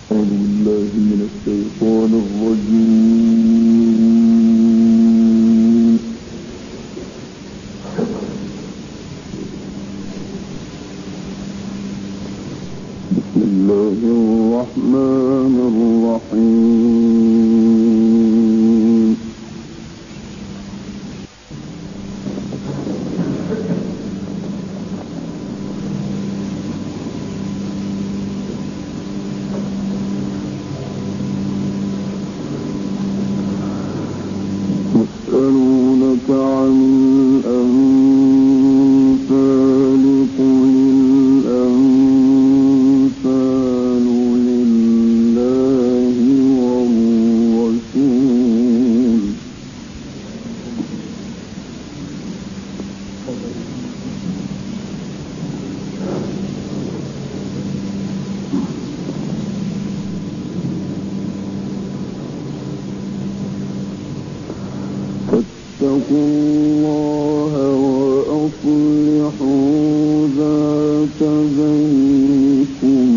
أعوذ بالله من الشيطان الرجيم. بسم الله الرحمن الرحيم. يسألونك عن الأنفال قل الأنفال لله والرسول فاتقوا الله وأصلحوا ذات بينكم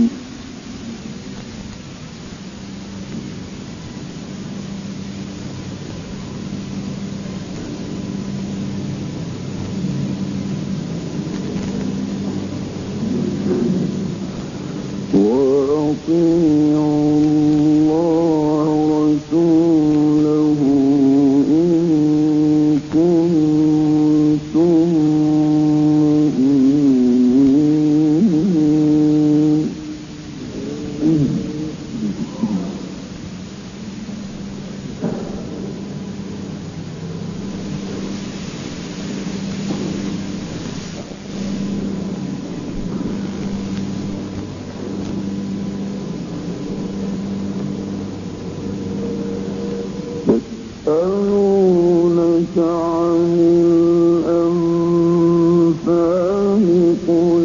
وأطيعوا الله ورسوله إن كنتم مؤمنين. يسألونك عن الأنفال قل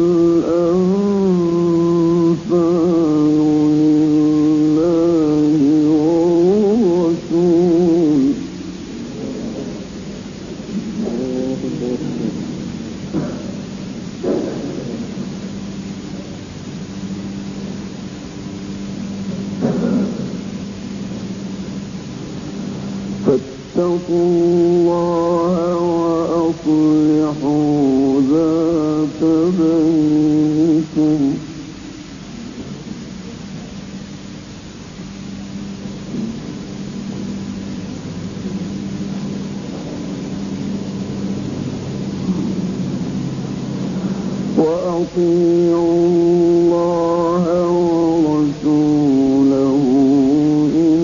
الأنفال لله والرسول فاتقوا الله وأصلحوا ذات بينكم وأطيعوا الله ورسوله إن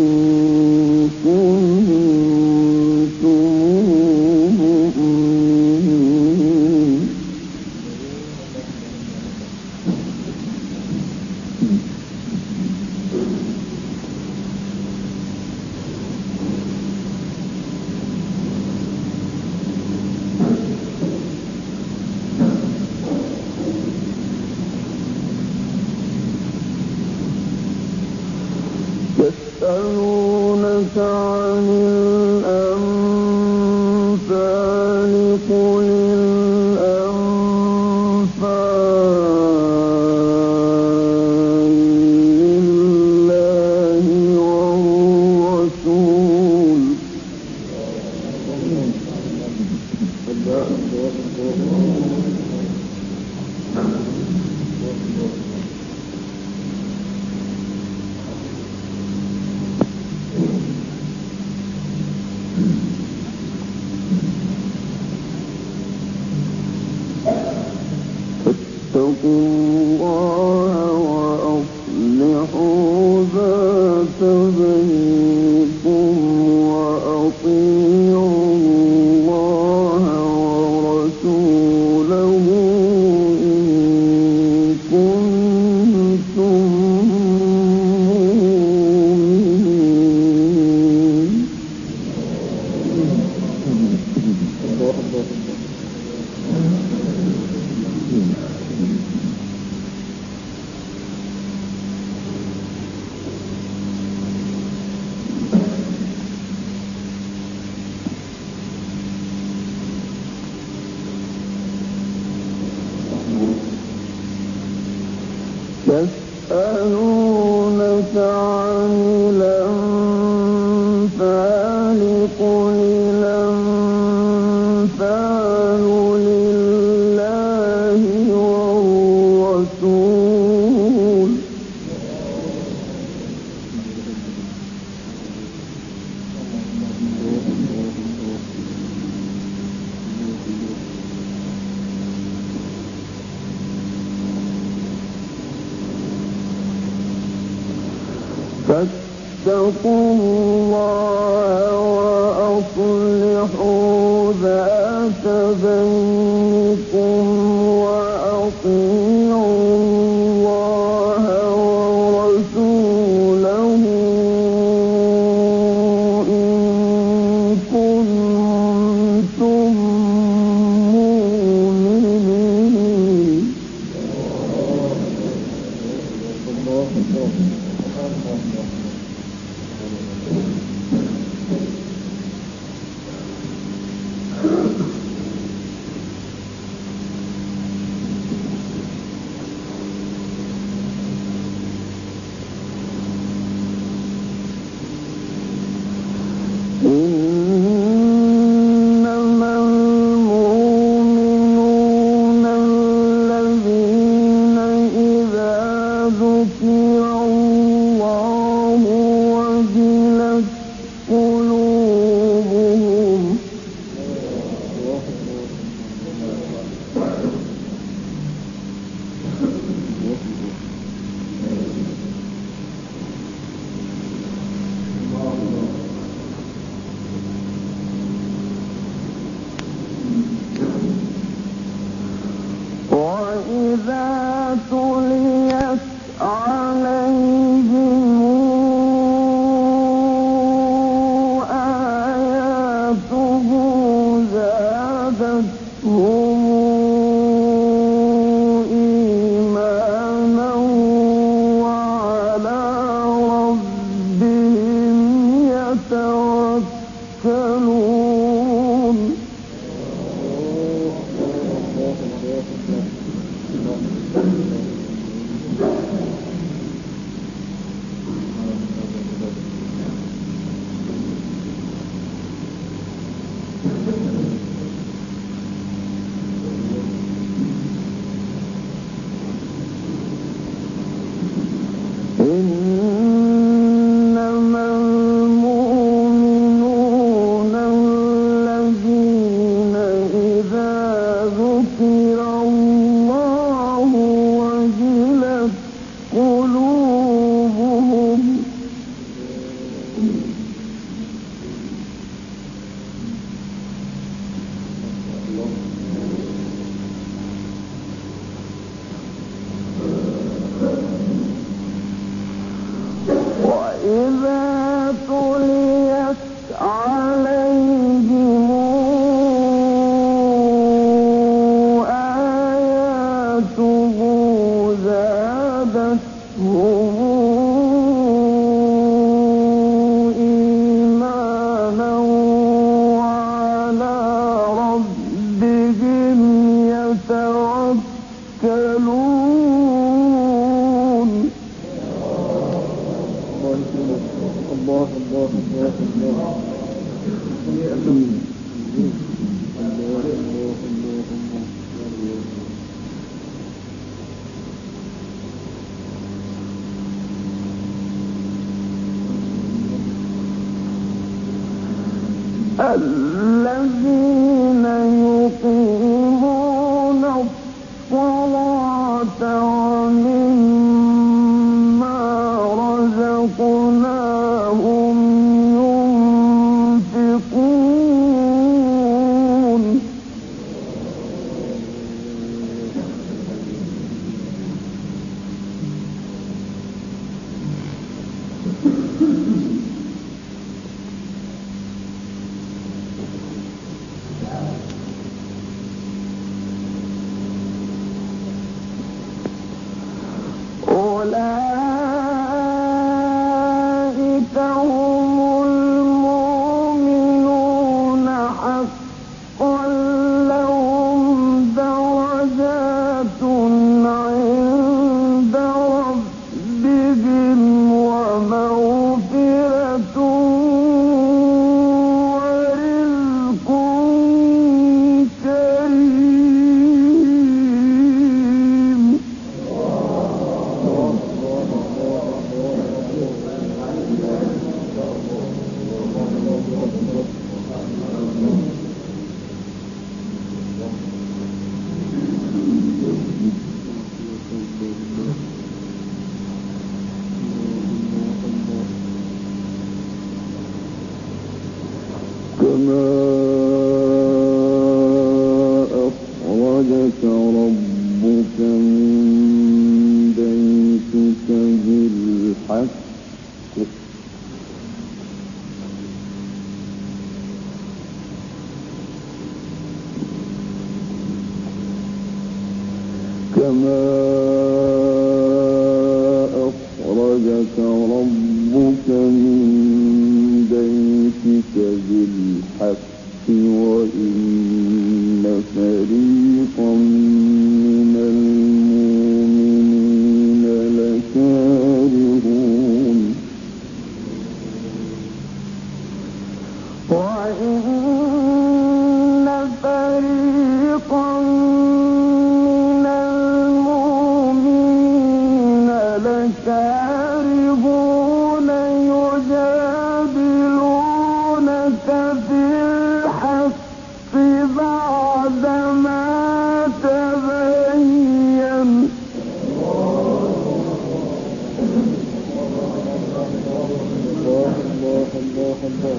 كنتم مؤمنين. يسألونك عن الأنفال قل الأنفال لله والرسول فاتقوا الله وأصلحوا ذات بينكم وأطيعوا الله ورسوله إن كنتم مؤمنين. يسألونك فاتقوا الله وأصلحوا ذات بينكم وأطيعوا الله ورسوله إن كنتم مؤمنين. إنما المؤمنون الذين إذا ذكر الله وجلت قلوبهم وإذا تليت عليهم آياته زادتهم إيمانا وعلى ربهم يتوكلون. إنما المؤمنون الذين إذا ذكر الله وجلت قلوبهم وإذا تليت عليهم آياته زادتهم إيمانا وعلى ربهم يتوكلون. الله الله الله الله الذين يقيمون الصلاة ومما رزقناهم ينفقون. كما أخرجك ربك من بيتك بالحق وإن فريقا من المؤمنين لكارهون وإن فريقا من المؤمنين لكارهون يجادلونك في الحق بعدما تبين الله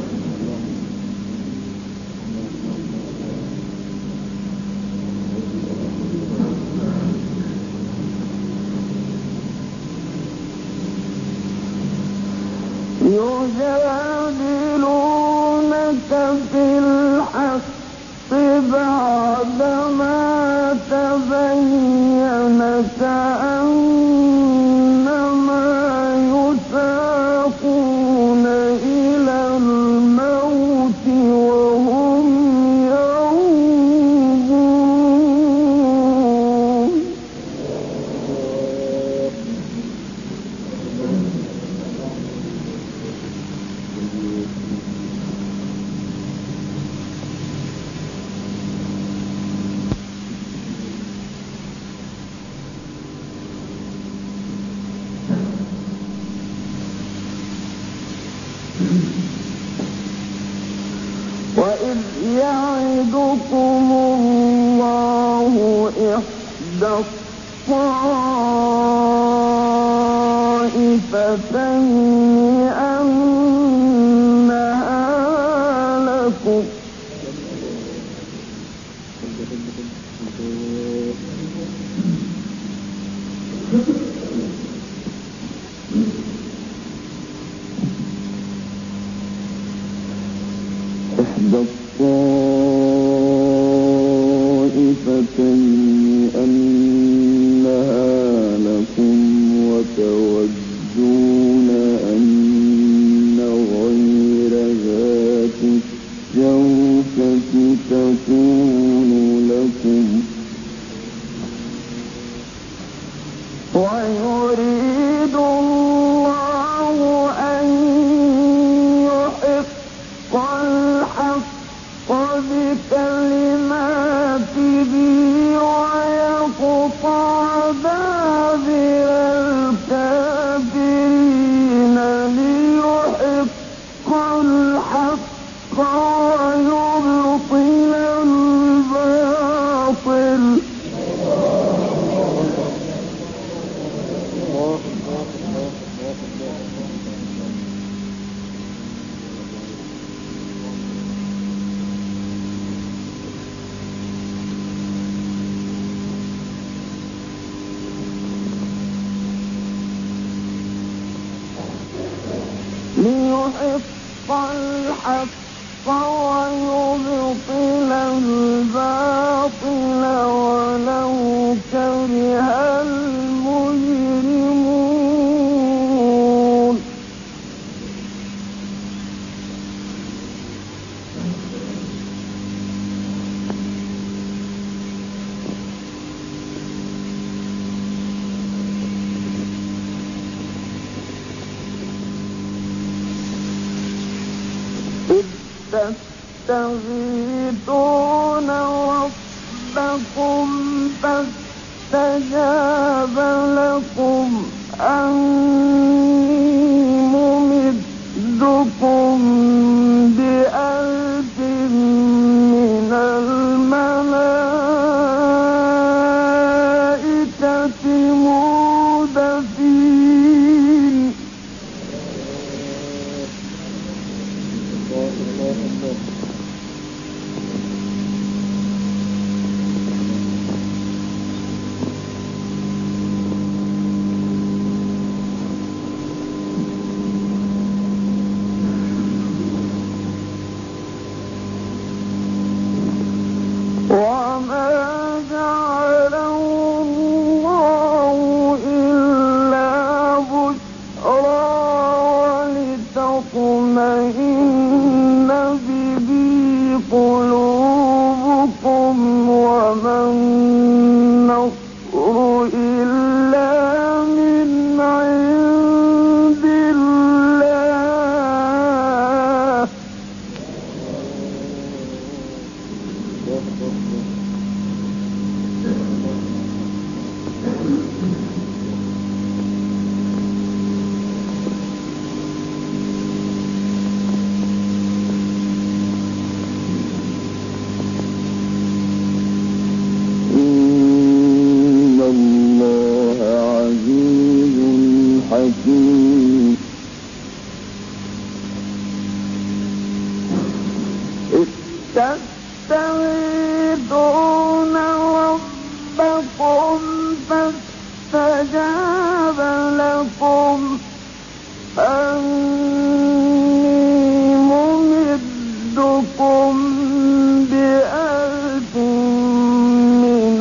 يجادلونك في الحق بعدما تبين كأنما يساقون إلى الموت وهم ينظرون وإذ يعدكم الله إحدى الطائفتين أنها لكم إحدى الطائفتين أنها لكم وتودون أن غير ذات الشوكة تكون لكم ويريد الله أن يحق الحق بكلماته ويقطع دابر الكافرين ليحق الحق ويبطل الباطل ليحق الحق ويبطل الباطل ولو كره المجرمون تستغيثون ربكم فاستجاب لكم أني ممدكم بألف من الملائكة مردفين حكيم تستغيثون ربكم فاستجاب لكم أني ممدكم بألف من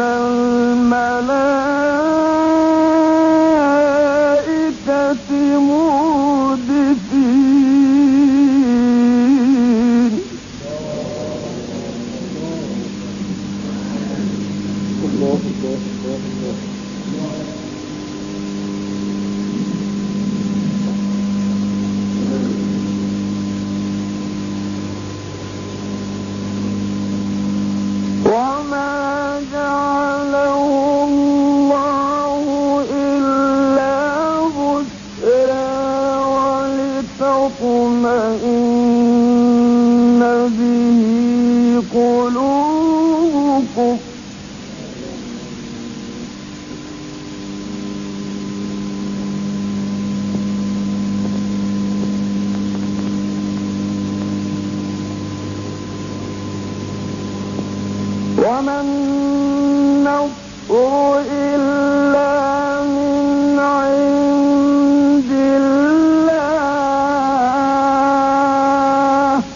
الملائكة مردفين الله الله الله وما جعله الله إلا بشرى ولتطمئن به قلوبكم وما النصر إلا من عند الله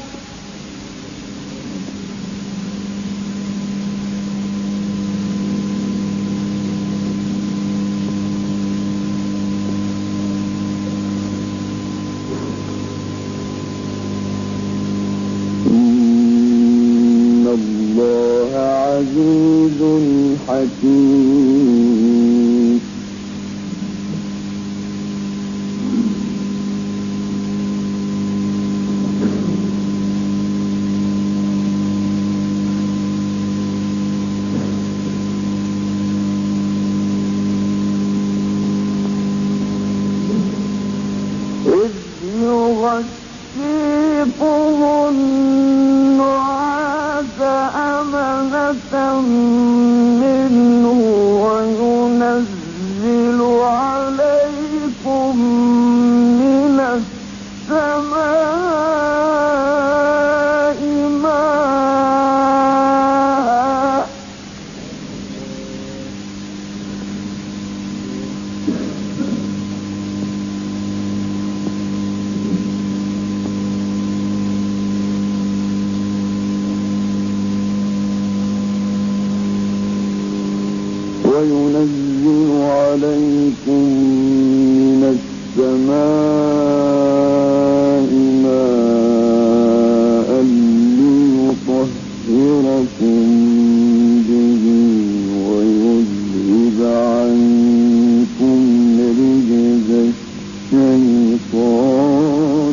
إن الله عزيز حكيم إذ يغشيكم النعاس أمنة منه وينزل عليكم من السماء ماء وينزل عليكم من السماء ماء ليطهركم به ويذهب عنكم رجز الشيطان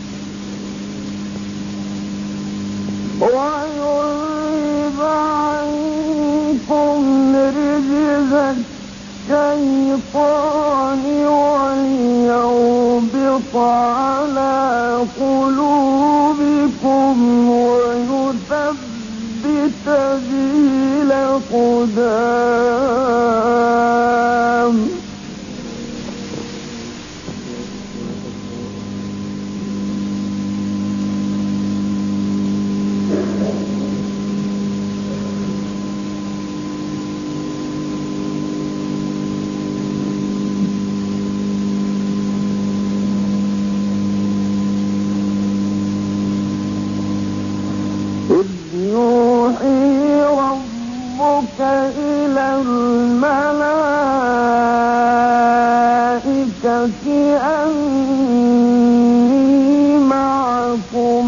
ويذهب عنكم رجز الشيطان وليربط على قلوبكم ويثبت به الأقدام إذ يوحي ربك إلى الملائكة أني معكم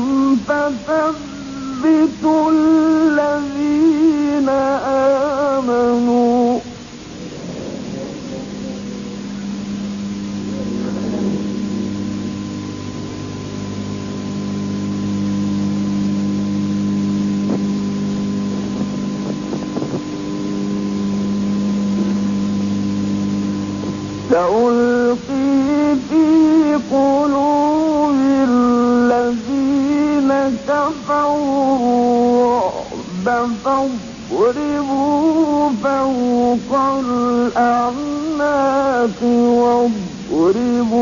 فثبتوا الذين آمنوا سألقي في قلوب الذين كفروا الرعب فاضربوا فوق الأعناق واضربوا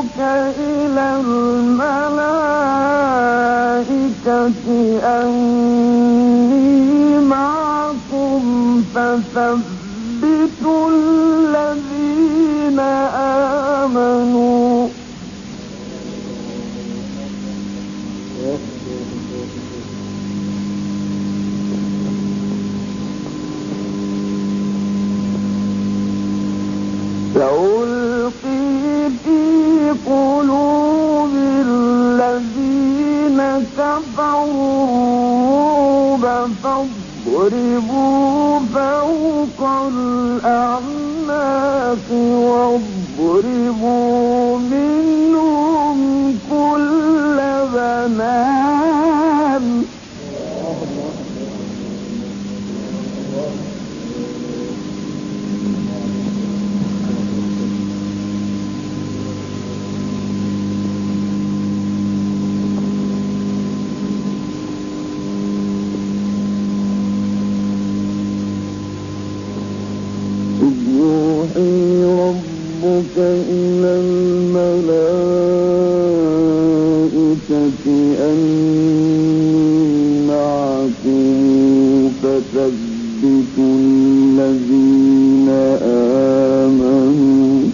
ربك إلى الملائكة أني معكم فثبتوا الذين آمنوا سألقي في قلوب الذين كفروا الرعب فاضربوا فوق الأعناق واضربوا منهم كل بنان ربك إلى الملائكة أني معكم فثبتوا الذين آمنوا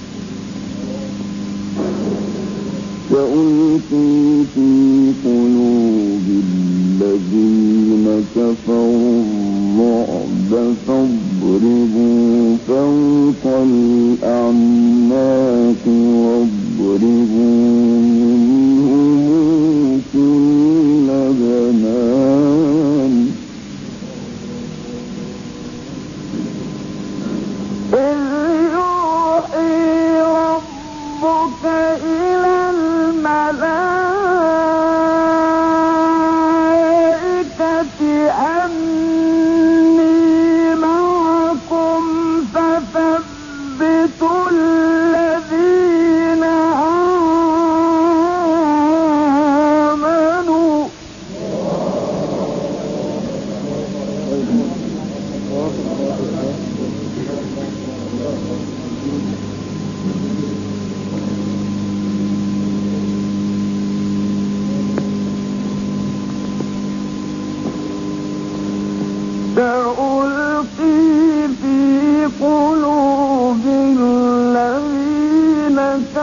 سألقي في قلوب الذين كفروا الرعب فاضربوا فوق الأعناق واضربوا منهم كل بنان إذ يوحي ربك إلى الملائكة أني معكم فثبتوا الذين آمنوا سألقي في قلوب الذين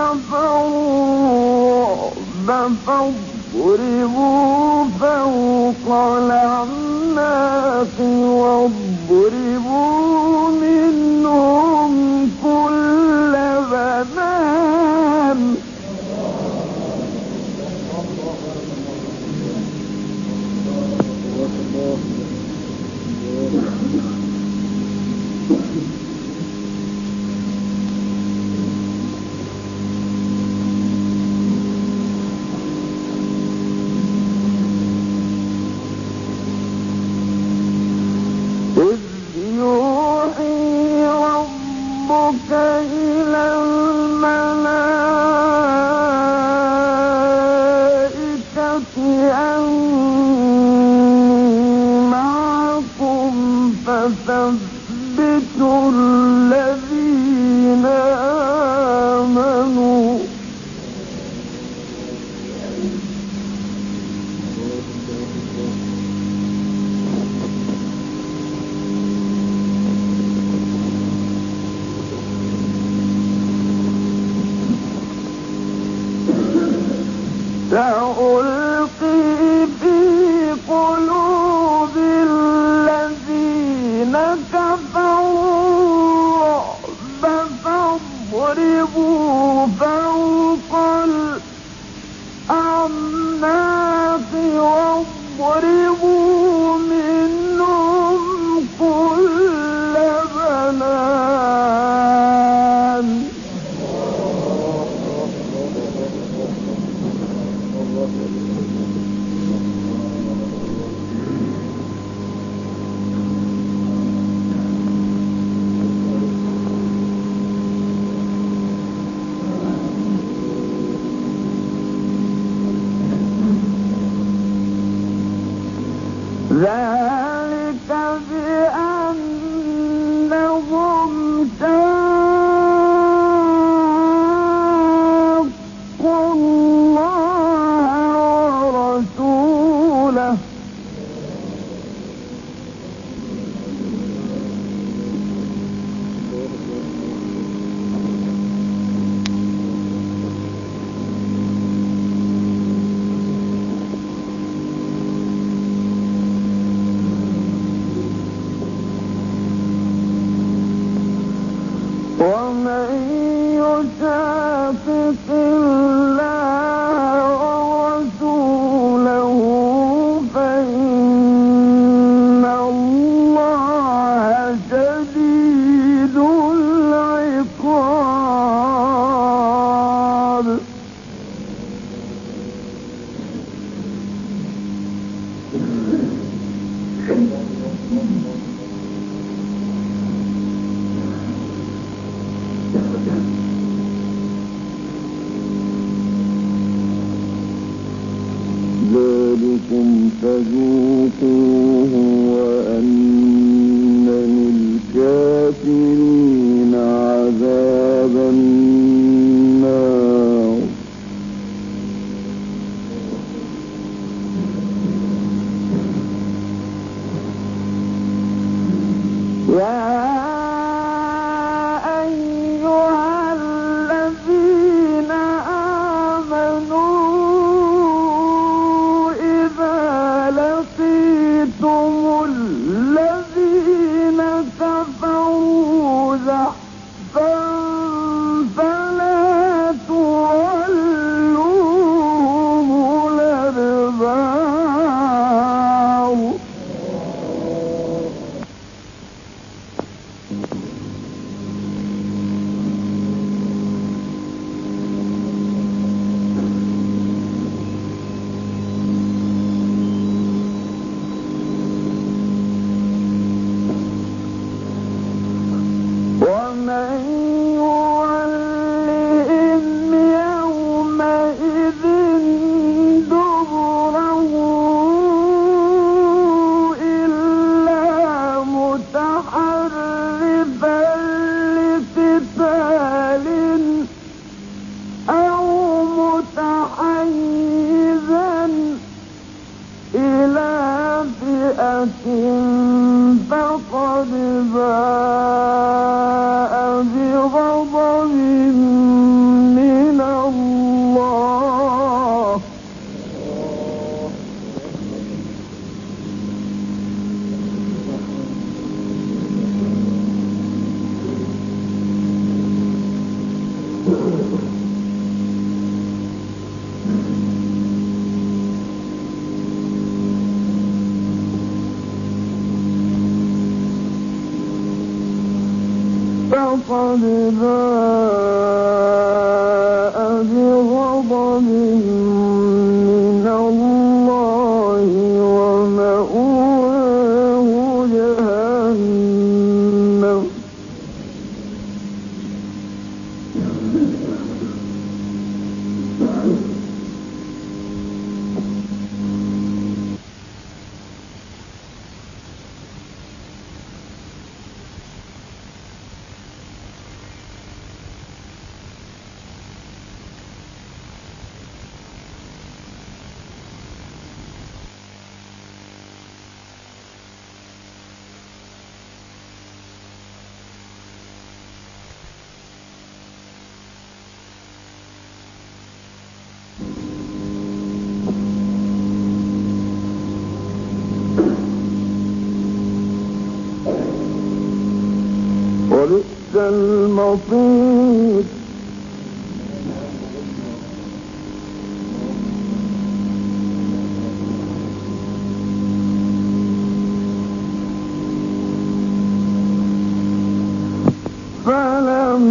كفروا الرعب فاضربوا فوق الأعناق واضربوا منهم كل بنان إذ يوحي ربك إلى الملائكة أني معكم فثبتوا الذين آمنوا سألقي في قلوب الذين كفروا الرعب فاضربوا فوق الأعناق واضربوا منهم كل بنان ذلك بأنهم شاقوا ذلكم فذوقوه وأن للكافرين عذاب النار يا أيها الذين آمنوا إذا لقيتم الذين كفروا زحفا فلا تولوهم الأدبار ومن يولهم يومئذ دبره إلا متحرفا لقتال أو متحيزا إلى فئة فقد باء بغضب من الله فقد باء بغضب من الله ومأواه جهنم وبئس المصير فلم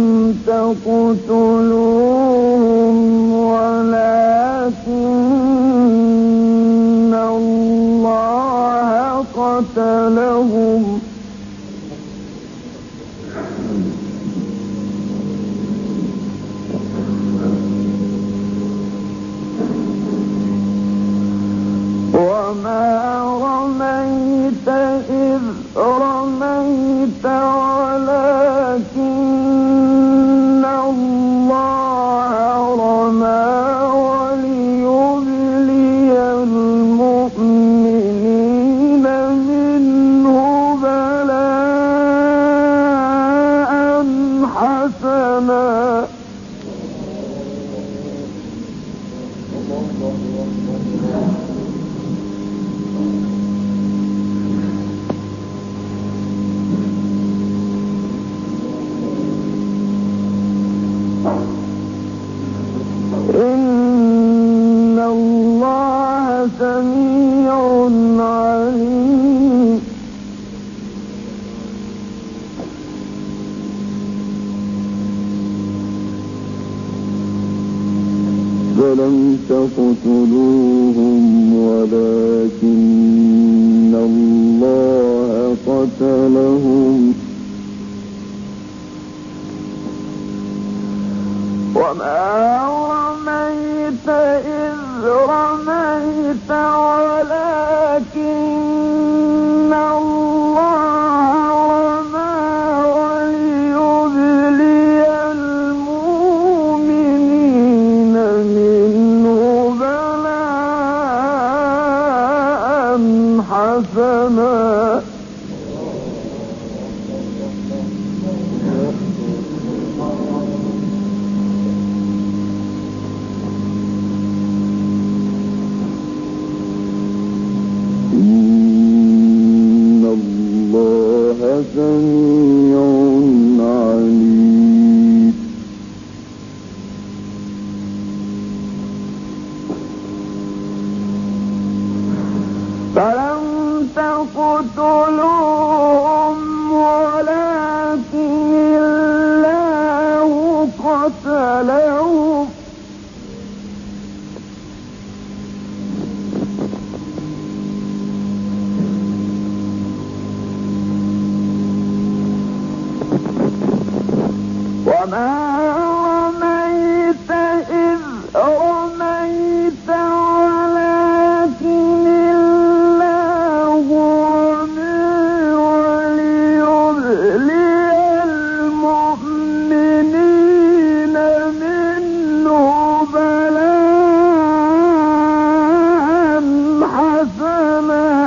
تقتلوهم ولكن الله قتلهم وما رميت إذ رميت ولكن الله رمى وليبلي المؤمنين منه بلاء حسنا إن الله سميع عليم فلم تقتلوهم ولكن الله قتلهم وما رميت إذ رميت ولكن الله رمى وليبلي المؤمنين منه بلاء حسنا سميع عليم فلم تقتلوهم ولكن الله قتلهم وما رميت إذ رميت ولكن الله رمى وليبلي المؤمنين منه بلاء حسنا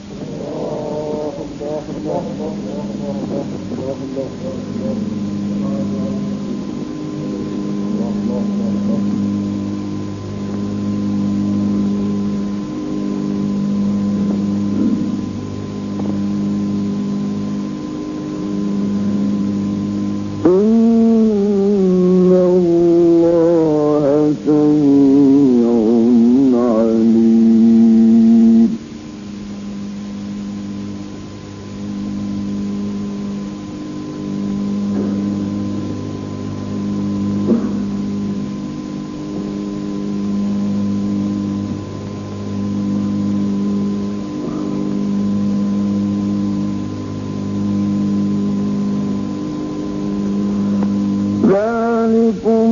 ذلكم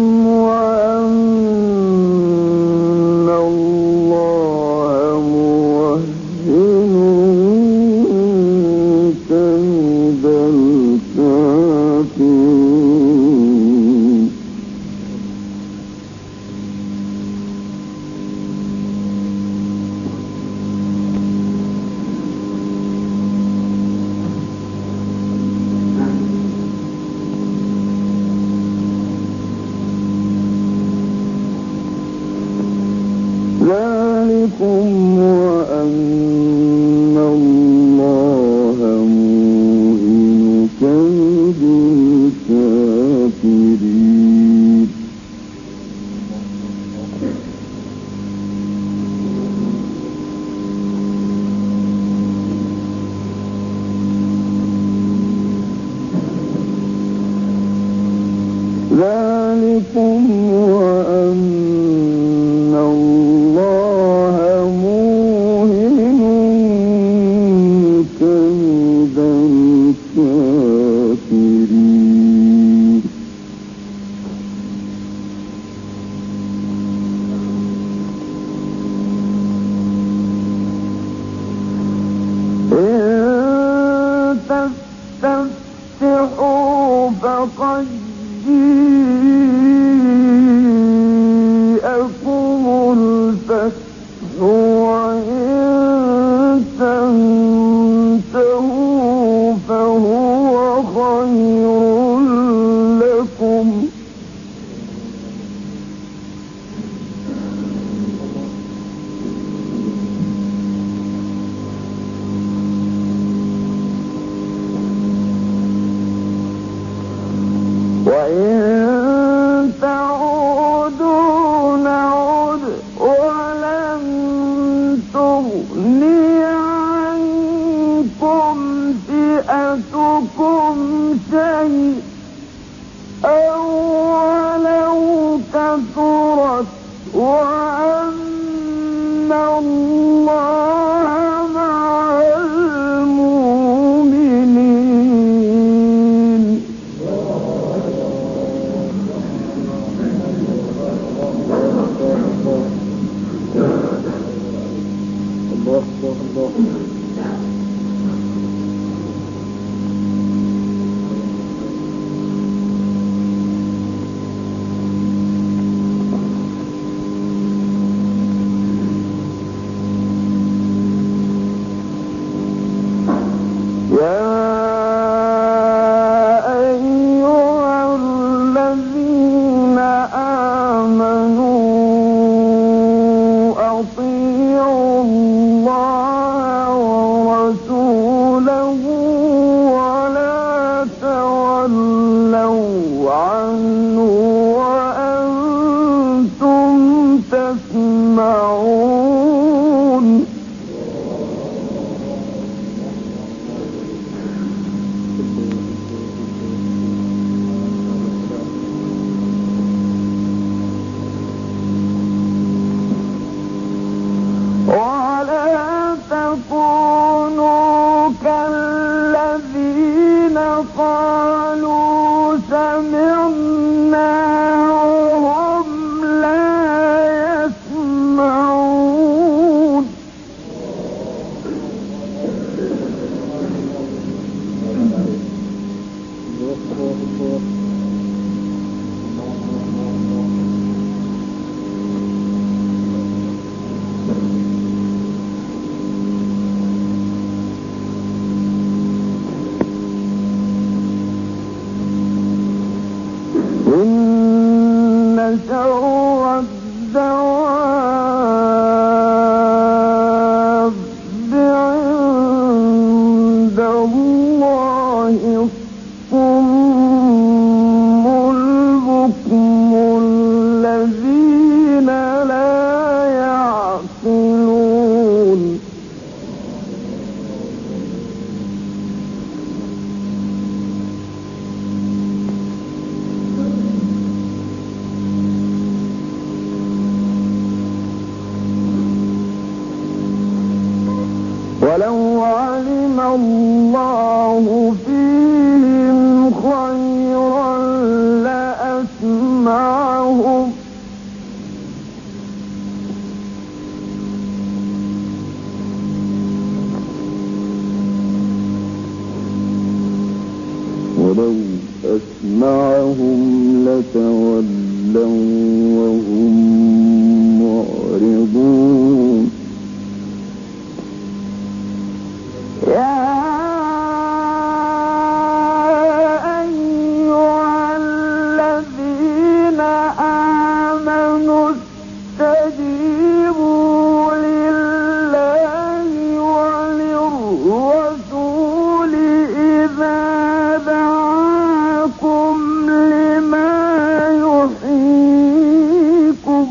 وأن الله موهن كيد الكافرين ذلكم وأن الله موهن كيد الكافرين ذلكم وأن الله موهن كيد الكافرين إن تستفتحوا فقد جيء يسمعون ولا تكونوا كالذين قالوا سمعنا وهم لا يسمعون إن شر الدواب عند الله الصم البكم الذين لا يعقلون ولو علم الله فيهم خيرا لأسمعهم ولو أسمعهم لتولوا وهم معرضون يا أيها الذين آمنوا استجيبوا لله وللرسول إذا دعاكم لما يحييكم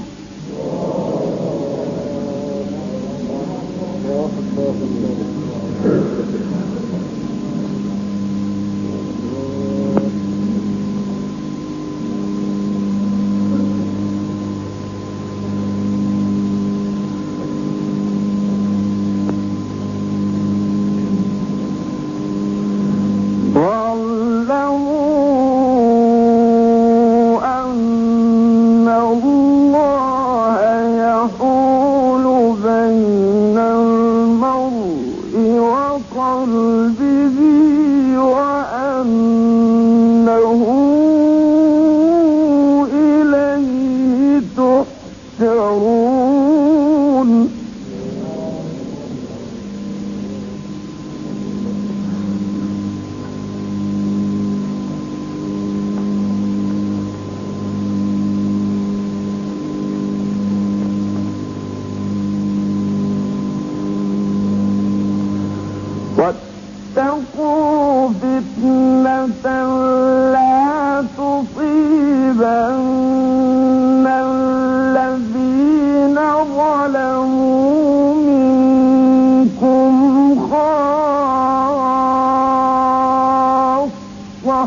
واعلموا أن الله يحول بين المرء وقلبه وأنه إليه تحشرون واتقوا فتنة لا تصيبن الذين ظلموا منكم خاصة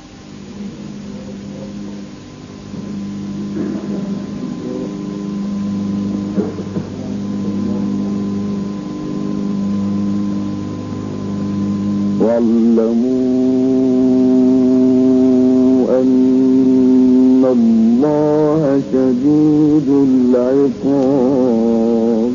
واعلموا أن الله شديد العقاب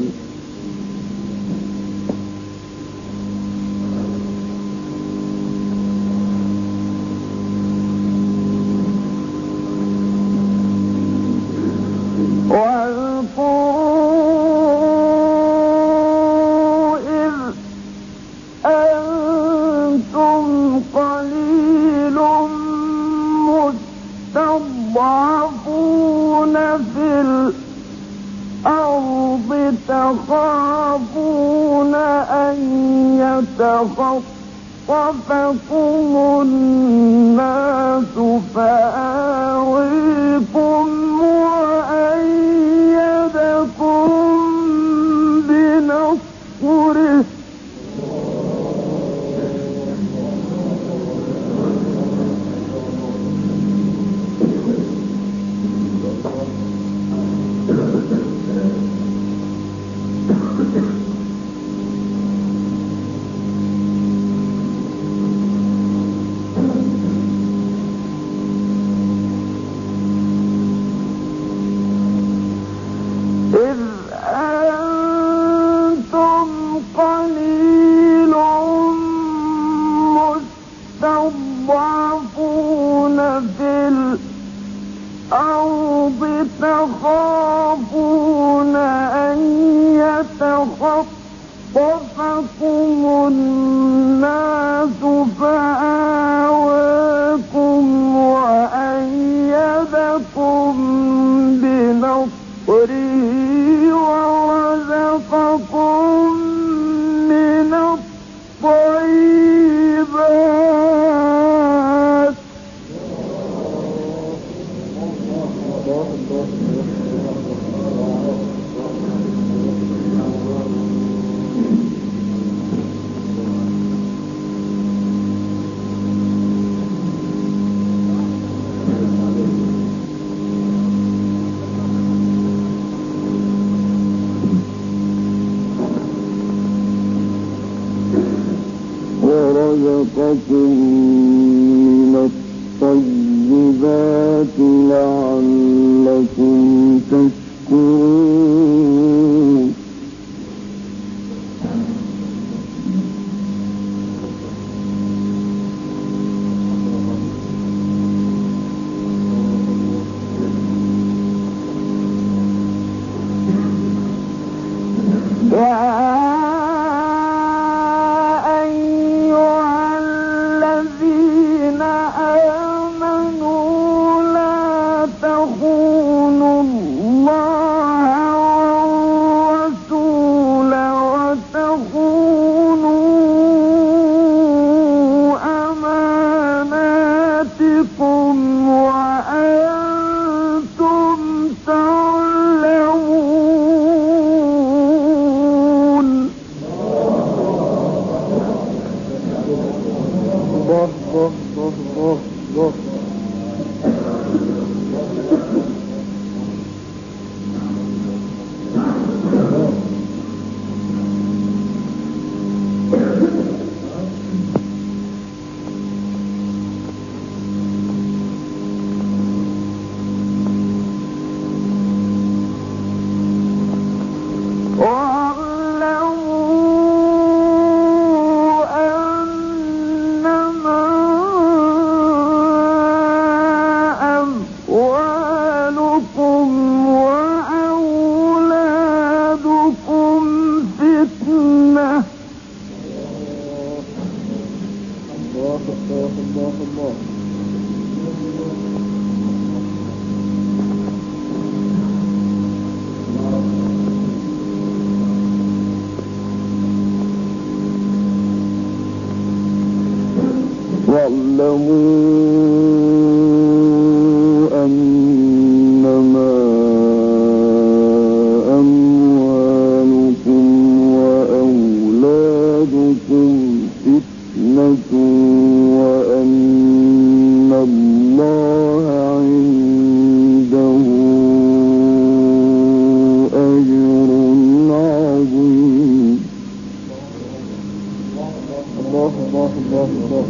واذكروا إذ أنتم قليل مستضعفون في الأرض تخافون أن يتخطفكم الناس فآويكم وأيدكم رزقكم من الطيبات لعلكم تشكرون واعلموا أنما أموالكم وأولادكم فتنة وأن الله عنده أجر عظيم. الله الله الله الله.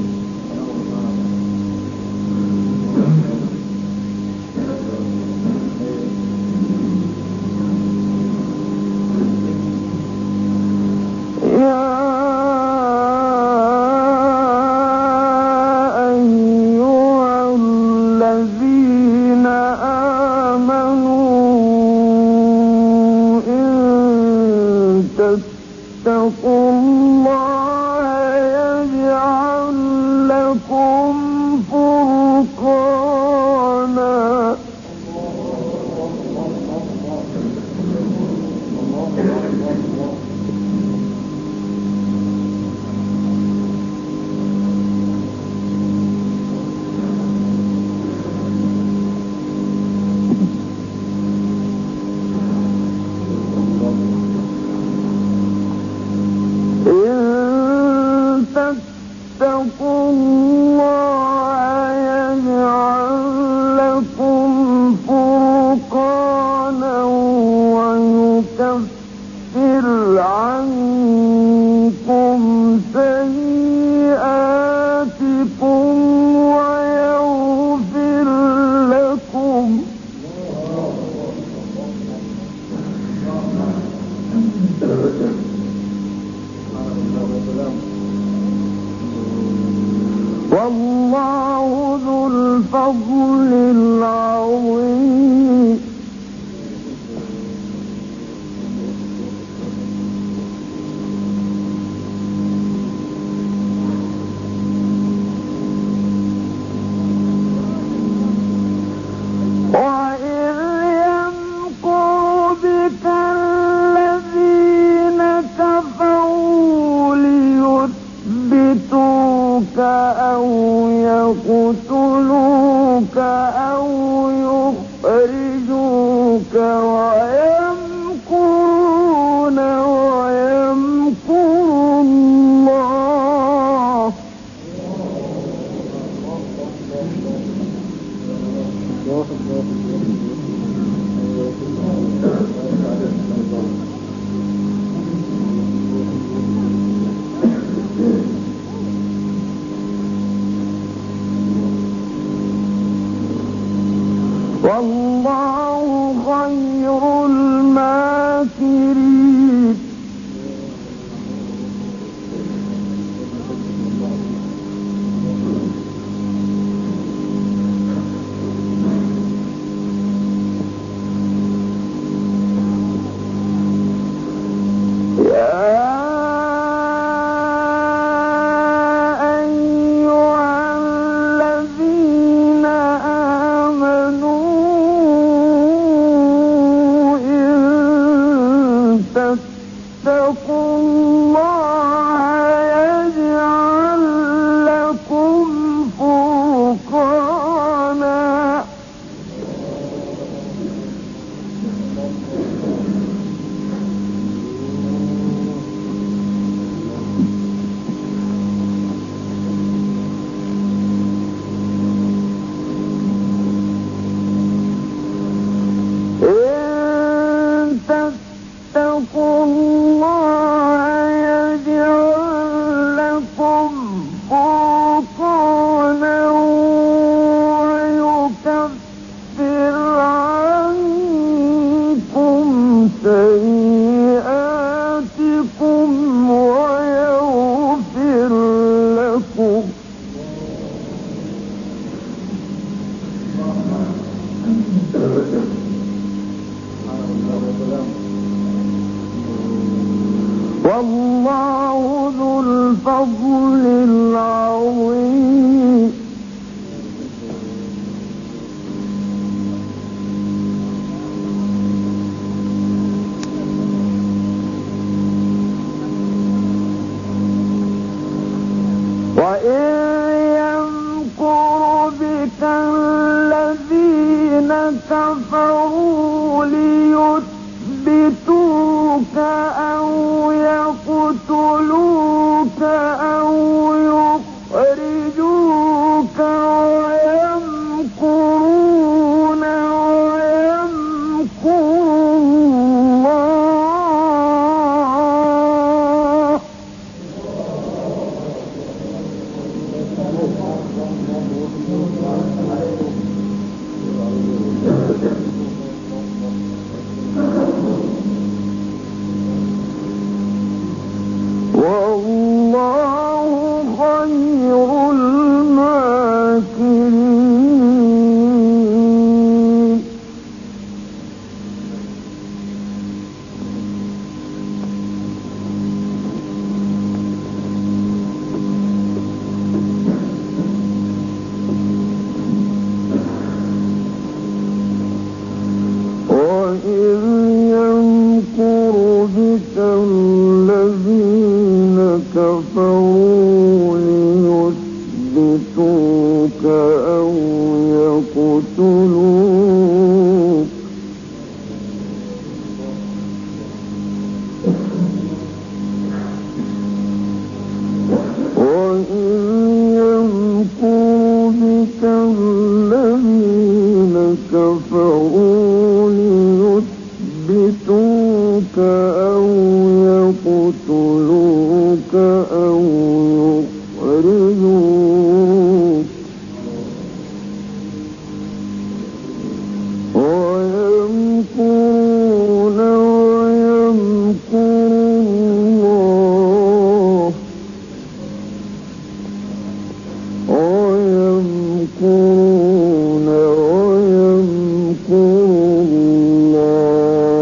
اتقوا الله يجعل لكم فرقانا. اتقوا الله يجعل لكم فرقانا ويكفر عنكم سيئاتكم ويغفر لكم. والله ذو الفضل العظيم. وإذ يمكر بك الذين كفروا ليثبتوك أو يقتلوك أو يخرجوك ويمكرون ويمكر الله. تتقوا الله يجعل لكم فرقانا اتقوا الله يجعل لكم فرقانا ويكفر عنكم سيئاتكم ويغفر لكم والله ذو الفضل العظيم وإن يمكر بك الذين كفروا ليثبتوك أو يقتلوك أو يخرجوك ويمكرون ويمكر الله والله خير الماكرين وإذ يمكر بك الذين كفروا ليثبتوك أو يقتلوك وإذ يمكر بك الذين كفروا ليثبتوك أو يقتلوك أو يخرجوك